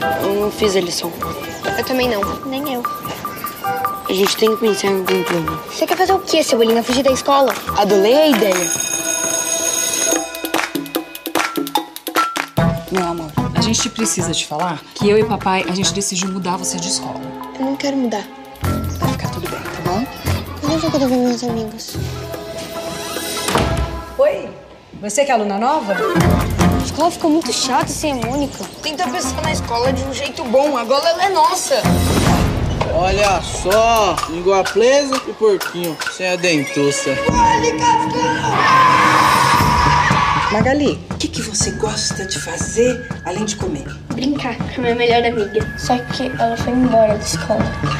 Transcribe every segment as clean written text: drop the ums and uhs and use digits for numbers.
Eu não fiz a lição. Eu também não. Nem eu. A gente tem que pensar em algum plano. Você quer fazer o quê, Cebolinha? Fugir da escola? Adorei a ideia. Meu amor, a gente precisa te falar que eu e papai, a gente decidiu mudar você de escola. Eu não quero mudar. Vai ficar tudo bem, tá bom? Mas onde é que eu tô vendo meus amigos? Oi, você que é aluna nova? A escola ficou muito chata sem a Mônica. Tenta pensar na escola de um jeito bom. Agora ela é nossa. Olha só, língua presa e porquinho, sem a dentuça. Magali, o que você gosta de fazer além de comer? Brincar com a minha melhor amiga. Só que ela foi embora da escola.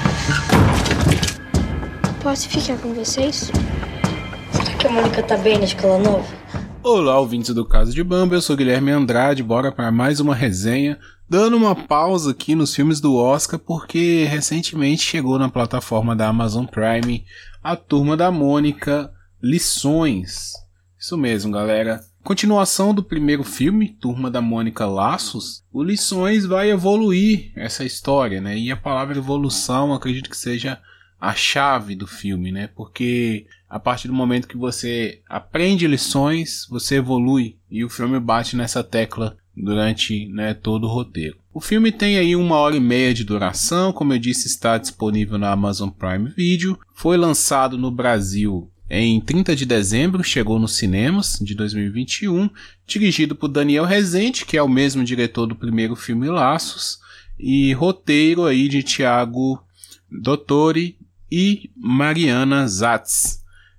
Posso ficar com vocês? Será que a Mônica tá bem na escola nova? Olá, ouvintes do Casa de Bamba, eu sou Guilherme Andrade, bora para mais uma resenha, dando uma pausa aqui nos filmes do Oscar, porque recentemente chegou na plataforma da Amazon Prime a Turma da Mônica Lições. Isso mesmo, galera. Continuação do primeiro filme, Turma da Mônica Laços, o Lições vai evoluir essa história, né? E a palavra evolução acredito que seja a chave do filme, né? Porque a partir do momento que você aprende lições, você evolui. E o filme bate nessa tecla durante, né, todo o roteiro. O filme tem aí 1h30 de duração, como eu disse, está disponível na Amazon Prime Video. Foi lançado no Brasil em 30 de dezembro, chegou nos cinemas de 2021, dirigido por Daniel Rezende, que é o mesmo diretor do primeiro filme Laços, e roteiro aí de Thiago Dottori e Mariana Zatz.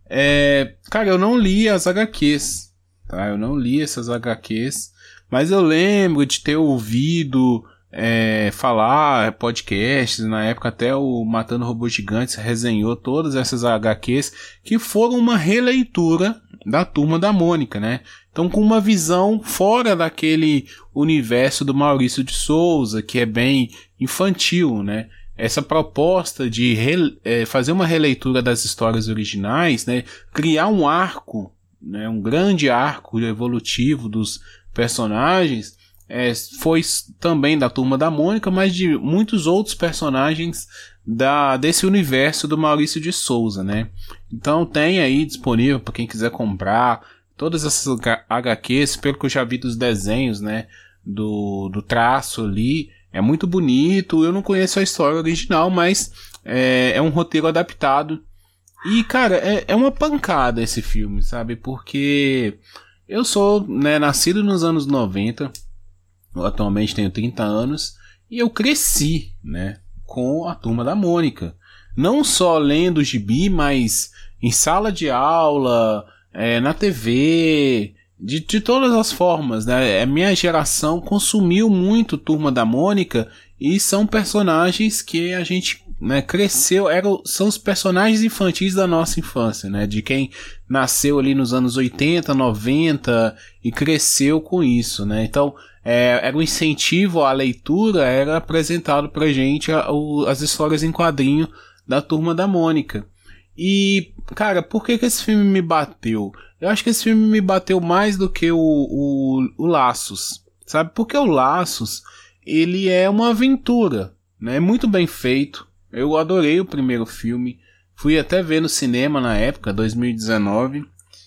Cara, eu não li as HQs, tá? Eu não li essas HQs, mas eu lembro de ter ouvido falar podcasts, na época até o Matando Robôs Gigantes resenhou todas essas HQs que foram uma releitura da Turma da Mônica, né? Então com uma visão fora daquele universo do Maurício de Souza, que é bem infantil, né? Essa proposta de fazer uma releitura das histórias originais, né? Criar um arco, né? Um grande arco evolutivo dos personagens, foi também da Turma da Mônica, mas de muitos outros personagens desse universo do Maurício de Souza, né? Então tem aí disponível para quem quiser comprar todas essas HQs, pelo que eu já vi dos desenhos, né? Do traço ali, é muito bonito. Eu não conheço a história original, mas é um roteiro adaptado. E, cara, é uma pancada esse filme, sabe? Porque eu sou, né, nascido nos anos 90, eu atualmente tenho 30 anos, e eu cresci, né, com a Turma da Mônica. Não só lendo gibi, mas em sala de aula, na TV, de todas as formas, né? A minha geração consumiu muito Turma da Mônica, e são personagens que a gente, né, cresceu, são os personagens infantis da nossa infância, né? De quem nasceu ali nos anos 80, 90 e cresceu com isso, né? Então, era um incentivo à leitura, era apresentado pra gente as histórias em quadrinho da Turma da Mônica. E, cara, por que esse filme me bateu? Eu acho que esse filme me bateu mais do que o Laços, sabe? Porque o Laços, ele é uma aventura, né? É muito bem feito. Eu adorei o primeiro filme. Fui até ver no cinema na época, 2019.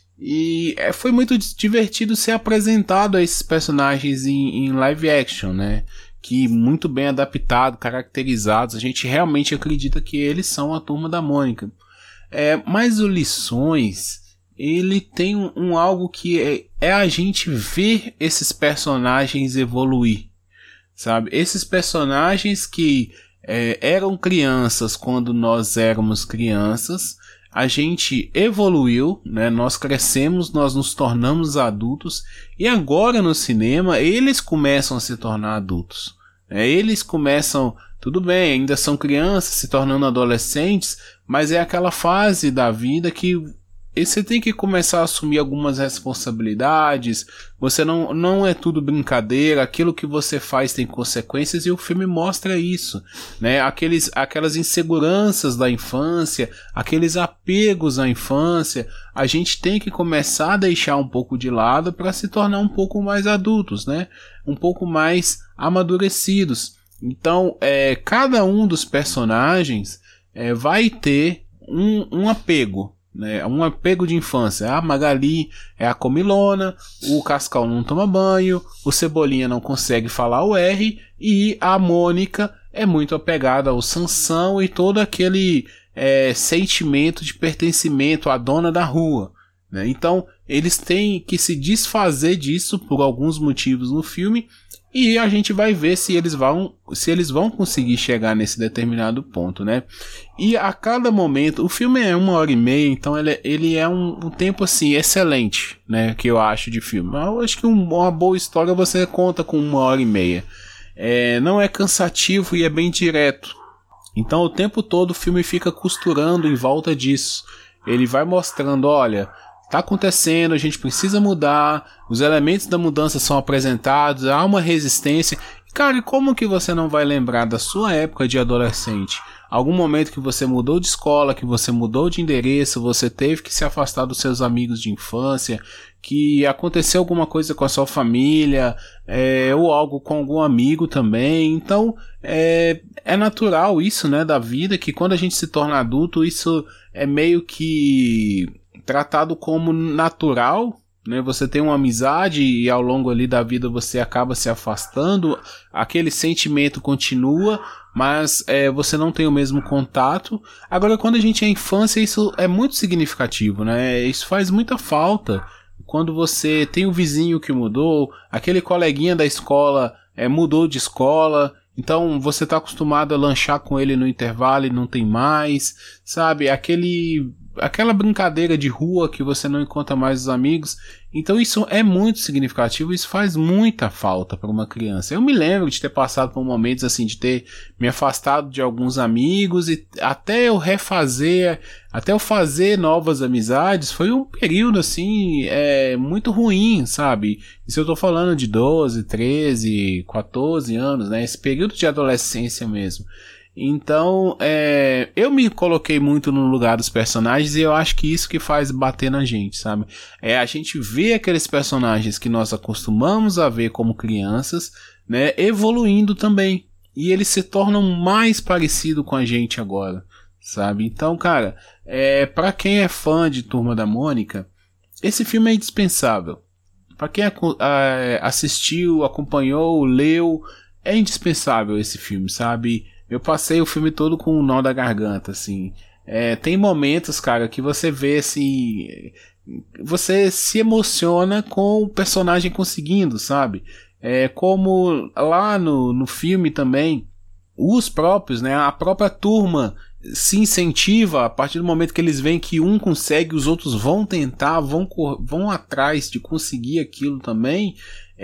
E foi muito divertido ser apresentado a esses personagens em live action, né? Que muito bem adaptados, caracterizados. A gente realmente acredita que eles são a Turma da Mônica. Mas o Lições, ele tem algo que é a gente ver esses personagens evoluir, sabe? Esses personagens que eram crianças quando nós éramos crianças, a gente evoluiu, né? Nós crescemos, nós nos tornamos adultos, e agora no cinema eles começam a se tornar adultos. Eles começam, tudo bem, ainda são crianças se tornando adolescentes, mas é aquela fase da vida que você tem que começar a assumir algumas responsabilidades. Você não é tudo brincadeira, aquilo que você faz tem consequências, e o filme mostra isso, né? Aquelas inseguranças da infância, aqueles apegos à infância, a gente tem que começar a deixar um pouco de lado para se tornar um pouco mais adultos, né? Um pouco mais amadurecidos. Então, cada um dos personagens vai ter um apego, né? Um apego de infância. A Magali é a comilona, o Cascal não toma banho, o Cebolinha não consegue falar o R, e a Mônica é muito apegada ao Sansão e todo aquele sentimento de pertencimento à dona da rua, né? Então eles têm que se desfazer disso por alguns motivos no filme, e a gente vai ver se eles vão conseguir chegar nesse determinado ponto, né? E a cada momento, o filme é 1h30, então ele é um tempo assim excelente, né? Que eu acho de filme. Eu acho que uma boa história você conta com 1h30. Não é cansativo e é bem direto. Então o tempo todo o filme fica costurando em volta disso. Ele vai mostrando, olha, tá acontecendo, a gente precisa mudar, os elementos da mudança são apresentados, há uma resistência. Cara, e como que você não vai lembrar da sua época de adolescente? Algum momento que você mudou de escola, que você mudou de endereço, você teve que se afastar dos seus amigos de infância, que aconteceu alguma coisa com a sua família, ou algo com algum amigo também. Então é natural isso, né, da vida, que quando a gente se torna adulto, isso é meio que tratado como natural, né? Você tem uma amizade e ao longo ali da vida você acaba se afastando, aquele sentimento continua, mas você não tem o mesmo contato. Agora, quando a gente é infância, isso é muito significativo, né? Isso faz muita falta. Quando você tem um vizinho que mudou, aquele coleguinha da escola mudou de escola, então você está acostumado a lanchar com ele no intervalo e não tem mais, sabe? Aquela brincadeira de rua que você não encontra mais os amigos. Então isso é muito significativo, isso faz muita falta para uma criança. Eu me lembro de ter passado por momentos assim, de ter me afastado de alguns amigos, e até eu fazer novas amizades, foi um período assim, muito ruim, sabe? Isso eu tô falando de 12, 13, 14 anos, né? Esse período de adolescência mesmo. Então, eu me coloquei muito no lugar dos personagens, e eu acho que isso que faz bater na gente, sabe? A gente vê aqueles personagens que nós acostumamos a ver como crianças, né, evoluindo também. E eles se tornam mais parecidos com a gente agora, sabe? Então, cara, pra quem é fã de Turma da Mônica, esse filme é indispensável. Pra quem assistiu, acompanhou, leu, é indispensável esse filme, sabe? Eu passei o filme todo com um nó da garganta, assim. Tem momentos, cara, que você vê, assim, você se emociona com o personagem conseguindo, sabe? Como lá no filme também, os próprios, né, a própria turma se incentiva a partir do momento que eles veem que um consegue, os outros vão tentar, vão atrás de conseguir aquilo também.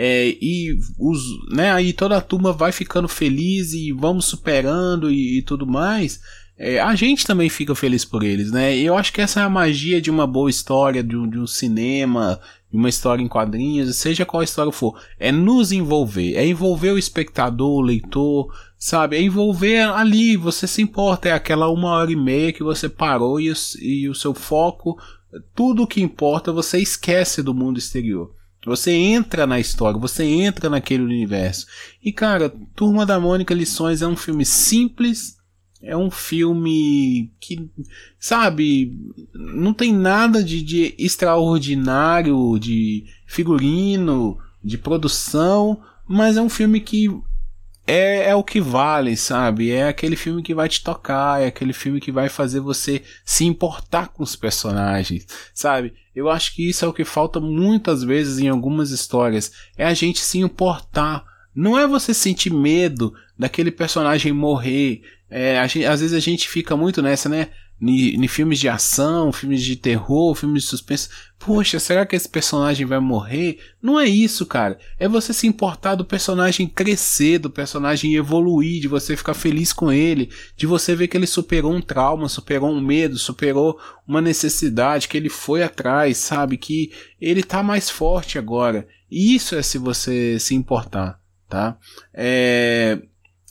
Aí toda a turma vai ficando feliz e vamos superando e tudo mais. A gente também fica feliz por eles, né? Eu acho que essa é a magia de uma boa história, de um cinema, de uma história em quadrinhos, seja qual história for. É nos envolver, é envolver o espectador, o leitor, sabe? É envolver ali, você se importa, é aquela 1h30 que você parou e o seu foco, tudo o que importa, você esquece do mundo exterior. Você entra na história, você entra naquele universo. E cara, Turma da Mônica Lições é um filme simples, é um filme que, sabe, não tem nada de extraordinário, de figurino, de produção, mas é um filme que é o que vale, sabe? É aquele filme que vai te tocar, é aquele filme que vai fazer você se importar com os personagens, sabe? Eu acho que isso é o que falta muitas vezes em algumas histórias, é a gente se importar. Não é você sentir medo daquele personagem morrer. Às vezes a gente fica muito nessa, né? Em filmes de ação, filmes de terror, filmes de suspense. Poxa, será que esse personagem vai morrer? Não é isso, cara. É você se importar do personagem crescer, do personagem evoluir, de você ficar feliz com ele, de você ver que ele superou um trauma, superou um medo, superou uma necessidade, que ele foi atrás, sabe? Que ele tá mais forte agora. E isso é se você se importar, tá?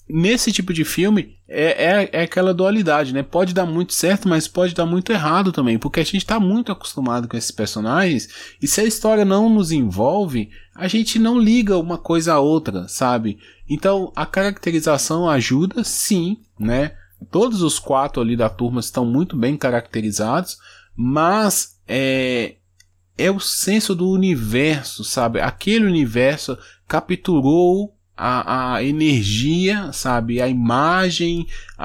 nesse tipo de filme é aquela dualidade, né? Pode dar muito certo, mas pode dar muito errado também, porque a gente tá muito acostumado com esses personagens, e se a história não nos envolve, a gente não liga uma coisa a outra, sabe? Então a caracterização ajuda, sim, né? Todos os 4 ali da turma estão muito bem caracterizados, mas é o senso do universo, sabe? Aquele universo capturou a energia, sabe? A imagem,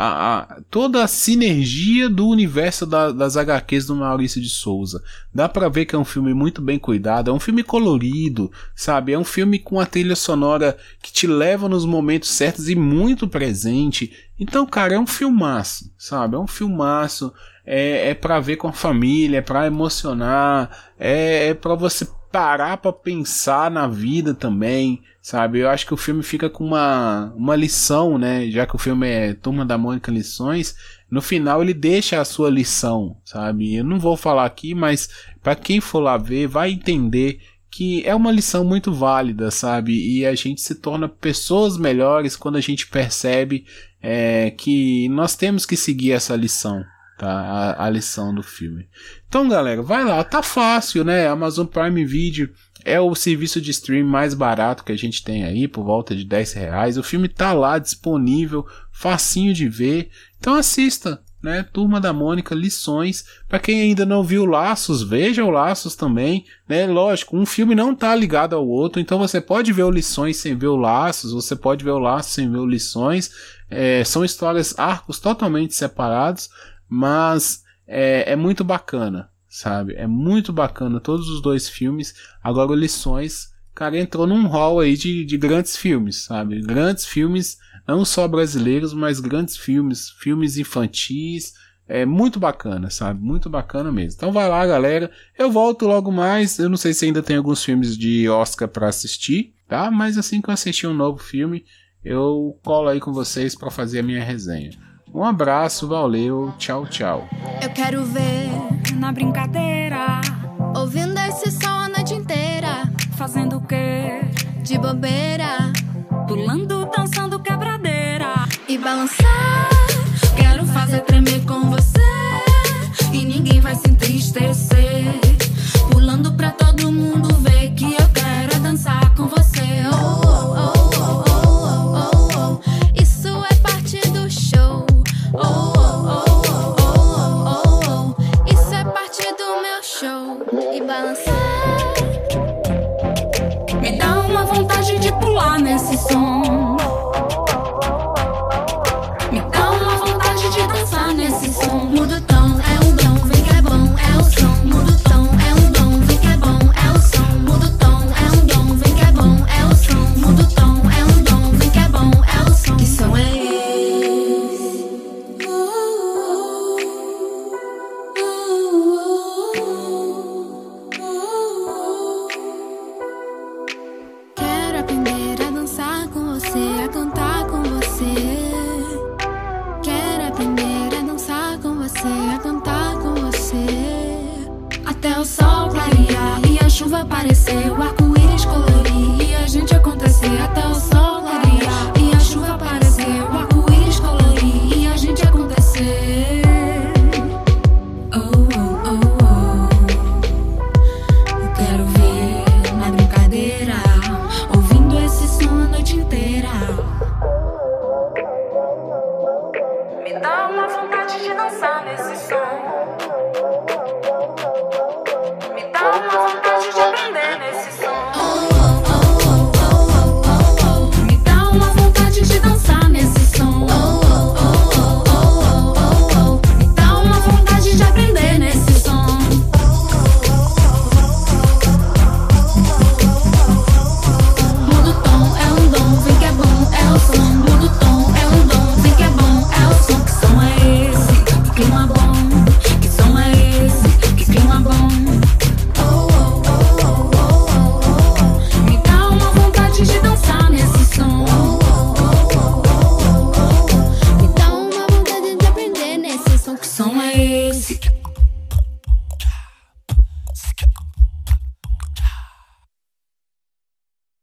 toda a sinergia do universo das HQs do Maurício de Souza. Dá pra ver que é um filme muito bem cuidado, é um filme colorido, sabe? É um filme com a trilha sonora que te leva nos momentos certos e muito presente. Então, cara, é um filmaço, sabe? É um filmaço, é pra ver com a família, é pra emocionar, é pra você parar pra pensar na vida também, sabe? Eu acho que o filme fica com uma lição, né? Já que o filme é Turma da Mônica Lições, no final ele deixa a sua lição, sabe? Eu não vou falar aqui, mas pra quem for lá ver, vai entender que é uma lição muito válida, sabe? E a gente se torna pessoas melhores quando a gente percebe que nós temos que seguir essa lição. Tá, a lição do filme. Então, galera, vai lá, tá fácil, né? Amazon Prime Video é o serviço de stream mais barato que a gente tem aí, por volta de R$10. O filme tá lá disponível, facinho de ver. Então assista, né? Turma da Mônica Lições. Para quem ainda não viu Laços, veja o Laços também, né? Lógico, um filme não tá ligado ao outro, então você pode ver o Lições sem ver o Laços, você pode ver o Laços sem ver o Lições. São histórias, arcos totalmente separados, mas é muito bacana, sabe? É muito bacana todos os 2 filmes. Agora o Lições, cara, entrou num hall aí de grandes filmes, sabe? Grandes filmes, não só brasileiros, mas grandes filmes infantis. É muito bacana, sabe? Muito bacana mesmo. Então vai lá, galera. Eu volto logo mais. Eu não sei se ainda tem alguns filmes de Oscar pra assistir, tá? Mas assim que eu assistir um novo filme, eu colo aí com vocês pra fazer a minha resenha. Um abraço, valeu, tchau, tchau. Eu quero ver na brincadeira, ouvindo esse som a noite inteira. Fazendo o quê? De bobeira, pulando, dançando quebradeira. E balançar, quero fazer tremer com